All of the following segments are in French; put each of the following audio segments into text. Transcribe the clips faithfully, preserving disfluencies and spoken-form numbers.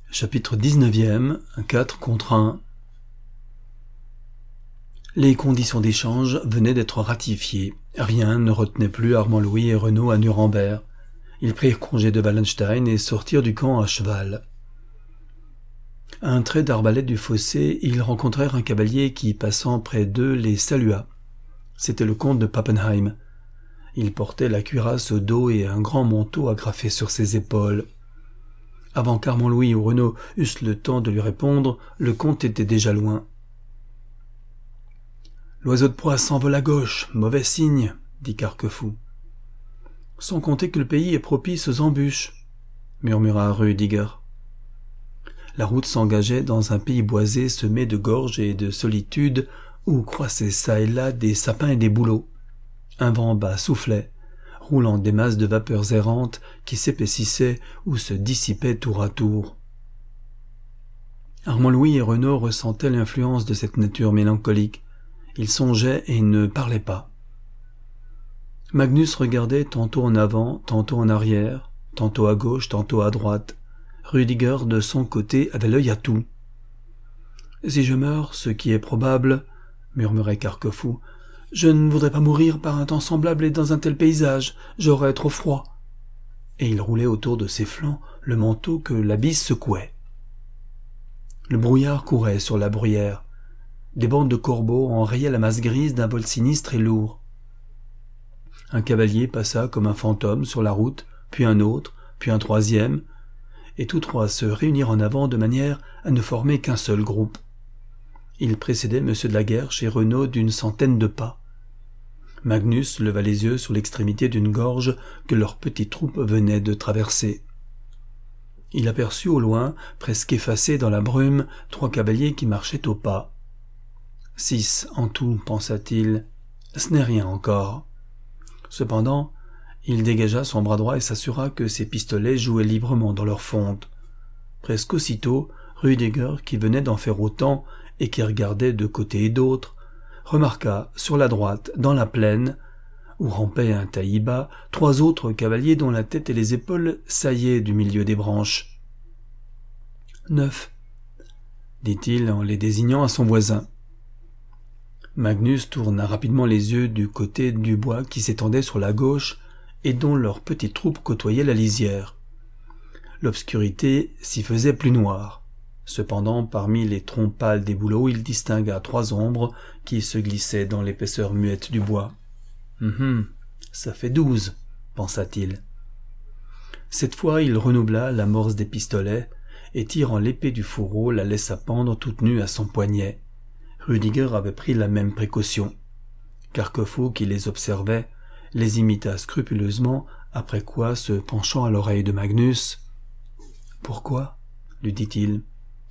Chapitre dix-neuvième, quatre contre un. Les conditions d'échange venaient d'être ratifiées. Rien ne retenait plus Armand Louis et Renaud à Nuremberg. Ils prirent congé de Wallenstein et sortirent du camp à cheval. À un trait d'arbalète du fossé, ils rencontrèrent un cavalier qui, passant près d'eux, les salua. C'était le comte de Pappenheim. Il portait la cuirasse au dos et un grand manteau agrafé sur ses épaules. Avant qu'Armand Louis ou Renaud eussent le temps de lui répondre, le comte était déjà loin. « L'oiseau de proie s'envole à gauche, mauvais signe, » dit Carquefou. « Sans compter que le pays est propice aux embûches, » murmura Rudiger. La route s'engageait dans un pays boisé semé de gorges et de solitudes où croissaient çà et là des sapins et des bouleaux. Un vent bas soufflait, roulant des masses de vapeurs errantes qui s'épaississaient ou se dissipaient tour à tour. Armand Louis et Renaud ressentaient l'influence de cette nature mélancolique. Ils songeaient et ne parlaient pas. Magnus regardait tantôt en avant, tantôt en arrière, tantôt à gauche, tantôt à droite. Rudiger, de son côté, avait l'œil à tout. « Si je meurs, ce qui est probable, » murmurait Carquefou, « je ne voudrais pas mourir par un temps semblable et dans un tel paysage, j'aurais trop froid. » Et il roulait autour de ses flancs le manteau que la bise secouait. Le brouillard courait sur la bruyère. Des bandes de corbeaux enrayaient la masse grise d'un vol sinistre et lourd. Un cavalier passa comme un fantôme sur la route, puis un autre, puis un troisième, et tous trois se réunirent en avant de manière à ne former qu'un seul groupe. Ils précédaient M. de la Guerche et Renaud d'une centaine de pas. Magnus leva les yeux sur l'extrémité d'une gorge que leur petite troupe venait de traverser. Il aperçut au loin, presque effacés dans la brume, trois cavaliers qui marchaient au pas. Six en tout, pensa-t-il. Ce n'est rien encore. Cependant, il dégagea son bras droit et s'assura que ses pistolets jouaient librement dans leur fonte. Presque aussitôt, Rudiger, qui venait d'en faire autant et qui regardait de côté et d'autre, remarqua sur la droite, dans la plaine, où rampaient un taillis-bas, trois autres cavaliers dont la tête et les épaules saillaient du milieu des branches. « Neuf, » dit-il en les désignant à son voisin. Magnus tourna rapidement les yeux du côté du bois qui s'étendait sur la gauche et dont leur petite troupe côtoyait la lisière. L'obscurité s'y faisait plus noire. Cependant, parmi les troncs pâles des bouleaux, il distingua trois ombres qui se glissaient dans l'épaisseur muette du bois. Hum, « Ça fait douze, » pensa-t-il. Cette fois, il renoubla l'amorce des pistolets et, tirant l'épée du fourreau, la laissa pendre toute nue à son poignet. Rudiger avait pris la même précaution. Carquefou, qui les observait, les imita scrupuleusement, après quoi, se penchant à l'oreille de Magnus, « Pourquoi ?» lui dit-il.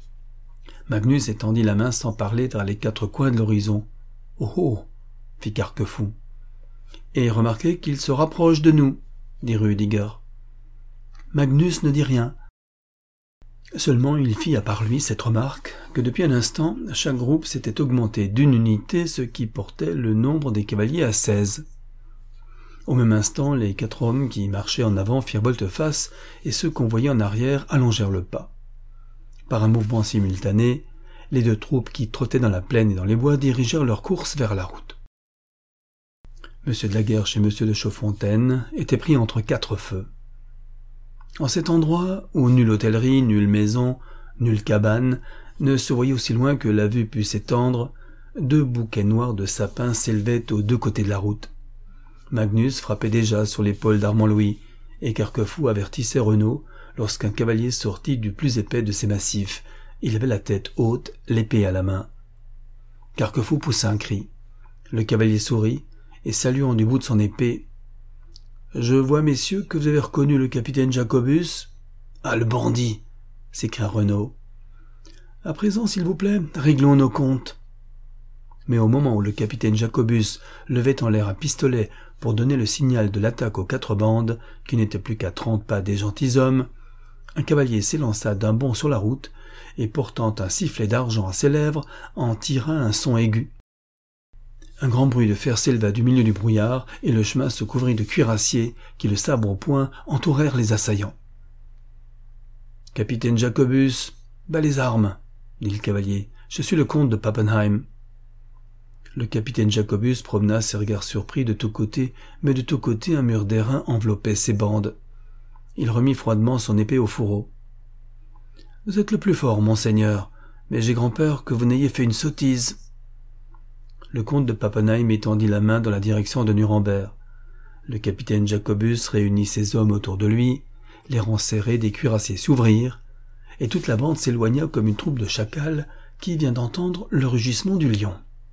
Magnus étendit la main sans parler vers les quatre coins de l'horizon. « Oh oh !» fit Carquefou. « Et remarquez qu'il se rapproche de nous, » dit Rudiger. Magnus ne dit rien. Seulement il fit à part lui cette remarque que depuis un instant, chaque groupe s'était augmenté d'une unité, ce qui portait le nombre des cavaliers à seize. Au même instant, les quatre hommes qui marchaient en avant firent volte-face et ceux qu'on voyait en arrière allongèrent le pas. Par un mouvement simultané, les deux troupes qui trottaient dans la plaine et dans les bois dirigèrent leur course vers la route. Monsieur de la Guerche et Monsieur de Chaudfontaine étaient pris entre quatre feux. En cet endroit où nulle hôtellerie, nulle maison, nulle cabane ne se voyait aussi loin que la vue put s'étendre, deux bouquets noirs de sapins s'élevaient aux deux côtés de la route. Magnus frappait déjà sur l'épaule d'Armand Louis, et Carquefou avertissait Renaud lorsqu'un cavalier sortit du plus épais de ses massifs. Il avait la tête haute, l'épée à la main. Carquefou poussa un cri. Le cavalier sourit, et saluant du bout de son épée, « Je vois, messieurs, que vous avez reconnu le capitaine Jacobus. »« Ah, le bandit !» s'écria Renaud. « À présent, s'il vous plaît, réglons nos comptes. » Mais au moment où le capitaine Jacobus levait en l'air un pistolet pour donner le signal de l'attaque aux quatre bandes, qui n'étaient plus qu'à trente pas des gentilshommes, un cavalier s'élança d'un bond sur la route et, portant un sifflet d'argent à ses lèvres, en tira un son aigu. Un grand bruit de fer s'éleva du milieu du brouillard et le chemin se couvrit de cuirassiers qui, le sabre au poing, entourèrent les assaillants. Capitaine Jacobus, bas les armes, dit le cavalier. Je suis le comte de Pappenheim. Le capitaine Jacobus promena ses regards surpris de tous côtés, mais de tous côtés un mur d'airain enveloppait ses bandes. Il remit froidement son épée au fourreau. « Vous êtes le plus fort, monseigneur, mais j'ai grand-peur que vous n'ayez fait une sottise. » Le comte de Pappenheim étendit la main dans la direction de Nuremberg. Le capitaine Jacobus réunit ses hommes autour de lui, les rangs serrés des cuirassiers s'ouvrirent, et toute la bande s'éloigna comme une troupe de chacals qui vient d'entendre le rugissement du lion.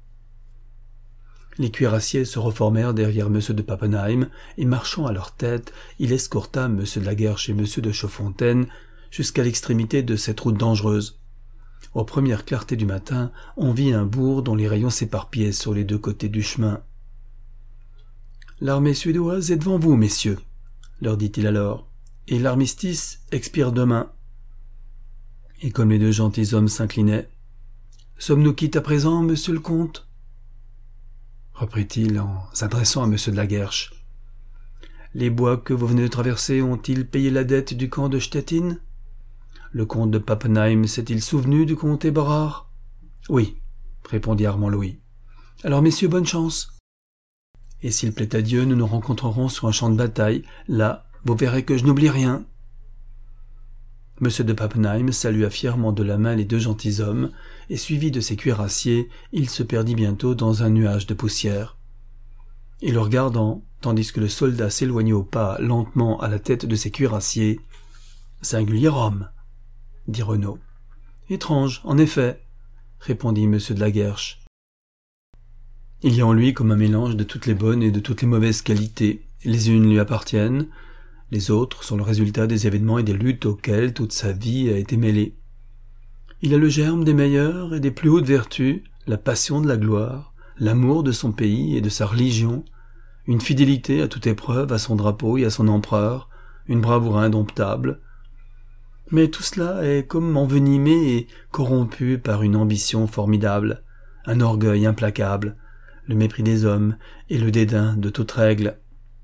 Les cuirassiers se reformèrent derrière M. de Pappenheim, et marchant à leur tête, il escorta M. de la Guerche et M. de Chaudfontaine jusqu'à l'extrémité de cette route dangereuse. Aux premières clartés du matin, on vit un bourg dont les rayons s'éparpillaient sur les deux côtés du chemin. « L'armée suédoise est devant vous, messieurs, » leur dit-il alors, « et l'armistice expire demain. » Et comme les deux gentilshommes s'inclinaient, « Sommes-nous quittes à présent, monsieur le comte ?» reprit-il en s'adressant à M. de la Guerche. « Les bois que vous venez de traverser ont-ils payé la dette du camp de Stettin ? Le comte de Pappenheim s'est-il souvenu du comte Eberhard ? » ?»« Oui, » répondit Armand Louis. « Alors, messieurs, bonne chance. Et s'il plaît à Dieu, nous nous rencontrerons sur un champ de bataille. Là, vous verrez que je n'oublie rien. » M. de Pappenheim salua fièrement de la main les deux gentilshommes, et suivi de ses cuirassiers, il se perdit bientôt dans un nuage de poussière. Et le regardant, tandis que le soldat s'éloignait au pas lentement à la tête de ses cuirassiers, « Singulier homme !» dit Renaud. « Étrange, en effet, » répondit M. de la Guerche. « Il y a en lui comme un mélange de toutes les bonnes et de toutes les mauvaises qualités. Les unes lui appartiennent, les autres sont le résultat des événements et des luttes auxquelles toute sa vie a été mêlée. Il a le germe des meilleures et des plus hautes vertus, la passion de la gloire, l'amour de son pays et de sa religion, une fidélité à toute épreuve à son drapeau et à son empereur, une bravoure indomptable. Mais tout cela est comme envenimé et corrompu par une ambition formidable, un orgueil implacable, le mépris des hommes et le dédain de toute règle.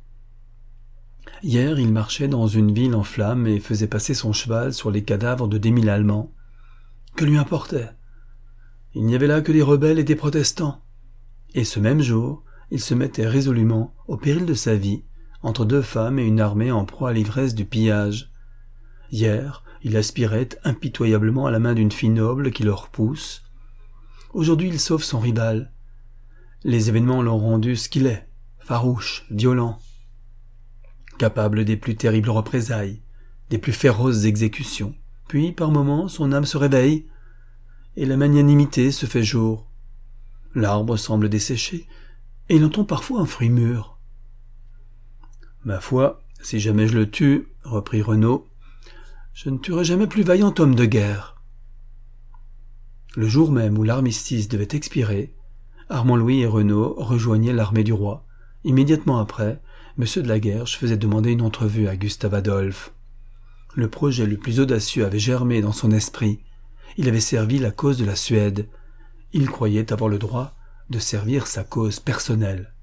Hier, il marchait dans une ville en flammes et faisait passer son cheval sur les cadavres de dix mille Allemands. Que lui importait ? Il n'y avait là que des rebelles et des protestants. Et ce même jour, il se mettait résolument, au péril de sa vie, entre deux femmes et une armée en proie à l'ivresse du pillage. Hier, il aspirait impitoyablement à la main d'une fille noble qui le repousse. Aujourd'hui, il sauve son rival. Les événements l'ont rendu ce qu'il est, farouche, violent, capable des plus terribles représailles, des plus féroces exécutions. Puis, par moments, son âme se réveille, et la magnanimité se fait jour. L'arbre semble desséché, et il entend parfois un fruit mûr. « Ma foi, si jamais je le tue, » reprit Renaud, « je ne tuerai jamais plus vaillant homme de guerre. » Le jour même où l'armistice devait expirer, Armand Louis et Renaud rejoignaient l'armée du roi. Immédiatement après, M. de la Guerche faisait demander une entrevue à Gustave Adolphe. Le projet le plus audacieux avait germé dans son esprit. Il avait servi la cause de la Suède. Il croyait avoir le droit de servir sa cause personnelle.